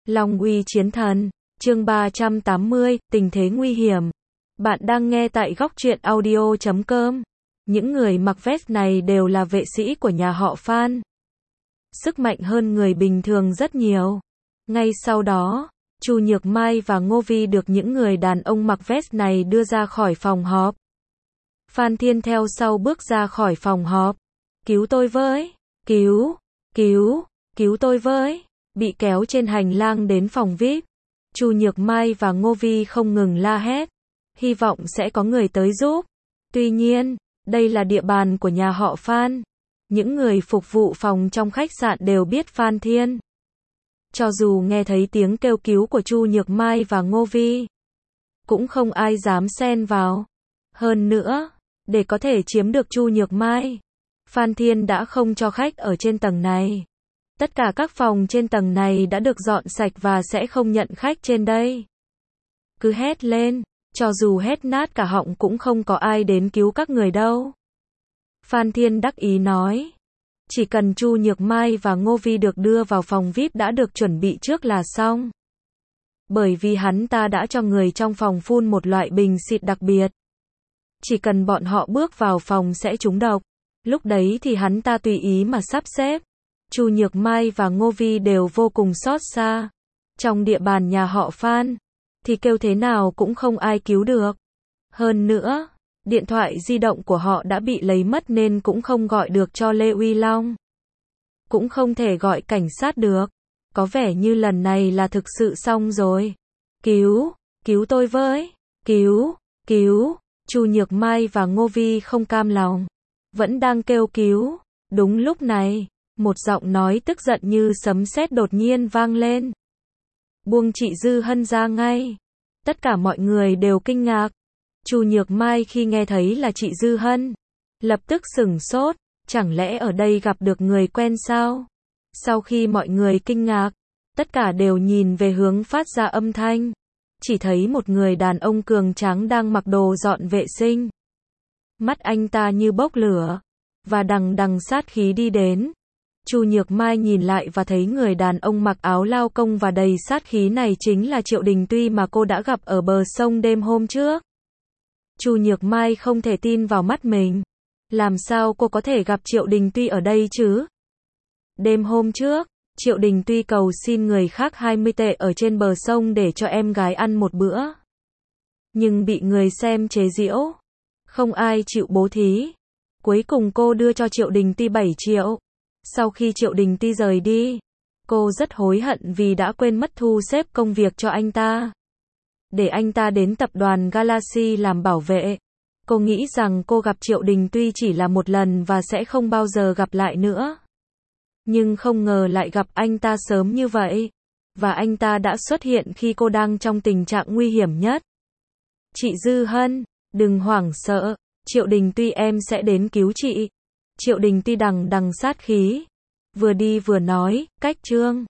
Long uy chiến thần, chương 380, tình thế nguy hiểm. Bạn đang nghe tại góc truyện audio.com. Những người mặc vest này đều là vệ sĩ của nhà họ Phan. Sức mạnh hơn người bình thường rất nhiều. Ngay sau đó, Chu Nhược Mai và Ngô Vi được những người đàn ông mặc vest này đưa ra khỏi phòng họp. Phan Thiên theo sau bước ra khỏi phòng họp. Cứu tôi với! Cứu tôi với! Bị kéo trên hành lang đến phòng VIP. Chu Nhược Mai và Ngô Vi không ngừng la hét. Hy vọng sẽ có người tới giúp. Tuy nhiên, đây là địa bàn của nhà họ Phan. Những người phục vụ phòng trong khách sạn đều biết Phan Thiên. Cho dù nghe thấy tiếng kêu cứu của Chu Nhược Mai và Ngô Vi, cũng không ai dám xen vào. Hơn nữa, để có thể chiếm được Chu Nhược Mai, Phan Thiên đã không cho khách ở trên tầng này. Tất cả các phòng trên tầng này đã được dọn sạch và sẽ không nhận khách trên đây. Cứ hét lên, cho dù hét nát cả họng cũng không có ai đến cứu các người đâu. Phan Thiên đắc ý nói. Chỉ cần Chu Nhược Mai và Ngô Vi được đưa vào phòng VIP đã được chuẩn bị trước là xong. Bởi vì hắn ta đã cho người trong phòng phun một loại bình xịt đặc biệt. Chỉ cần bọn họ bước vào phòng sẽ trúng độc. Lúc đấy thì hắn ta tùy ý mà sắp xếp. Chu Nhược Mai và Ngô Vi đều vô cùng xót xa. Trong địa bàn nhà họ Phan, thì kêu thế nào cũng không ai cứu được. Hơn nữa, điện thoại di động của họ đã bị lấy mất nên cũng không gọi được cho Lê Uy Long. Cũng không thể gọi cảnh sát được. Có vẻ như lần này là thực sự xong rồi. Cứu tôi với! Cứu! Chu Nhược Mai và Ngô Vi không cam lòng. Vẫn đang kêu cứu. Đúng lúc này, một giọng nói tức giận như sấm sét đột nhiên vang lên. Buông chị Dư Hân ra ngay. Tất cả mọi người đều kinh ngạc. Chu Nhược Mai khi nghe thấy là chị Dư Hân, lập tức sửng sốt, chẳng lẽ ở đây gặp được người quen sao? Sau khi mọi người kinh ngạc, tất cả đều nhìn về hướng phát ra âm thanh. Chỉ thấy một người đàn ông cường tráng đang mặc đồ dọn vệ sinh. Mắt anh ta như bốc lửa, và đằng đằng sát khí đi đến. Chu Nhược Mai nhìn lại và thấy người đàn ông mặc áo lao công và đầy sát khí này chính là Triệu Đình Tuy mà cô đã gặp ở bờ sông đêm hôm trước. Chu Nhược Mai không thể tin vào mắt mình. Làm sao cô có thể gặp Triệu Đình Tuy ở đây chứ? Đêm hôm trước, Triệu Đình Tuy cầu xin người khác 20 tệ ở trên bờ sông để cho em gái ăn một bữa. Nhưng bị người xem chế giễu. Không ai chịu bố thí. Cuối cùng cô đưa cho Triệu Đình Tuy 7 triệu. Sau khi Triệu Đình Tuy rời đi, cô rất hối hận vì đã quên mất thu xếp công việc cho anh ta. Để anh ta đến tập đoàn Galaxy làm bảo vệ. Cô nghĩ rằng cô gặp Triệu Đình Tuy chỉ là một lần và sẽ không bao giờ gặp lại nữa. Nhưng không ngờ lại gặp anh ta sớm như vậy. Và anh ta đã xuất hiện khi cô đang trong tình trạng nguy hiểm nhất. Chị Dư Hân, đừng hoảng sợ, Triệu Đình Tuy em sẽ đến cứu chị. Triệu Đình Tuy đằng đằng sát khí. Vừa đi vừa nói, cách trương.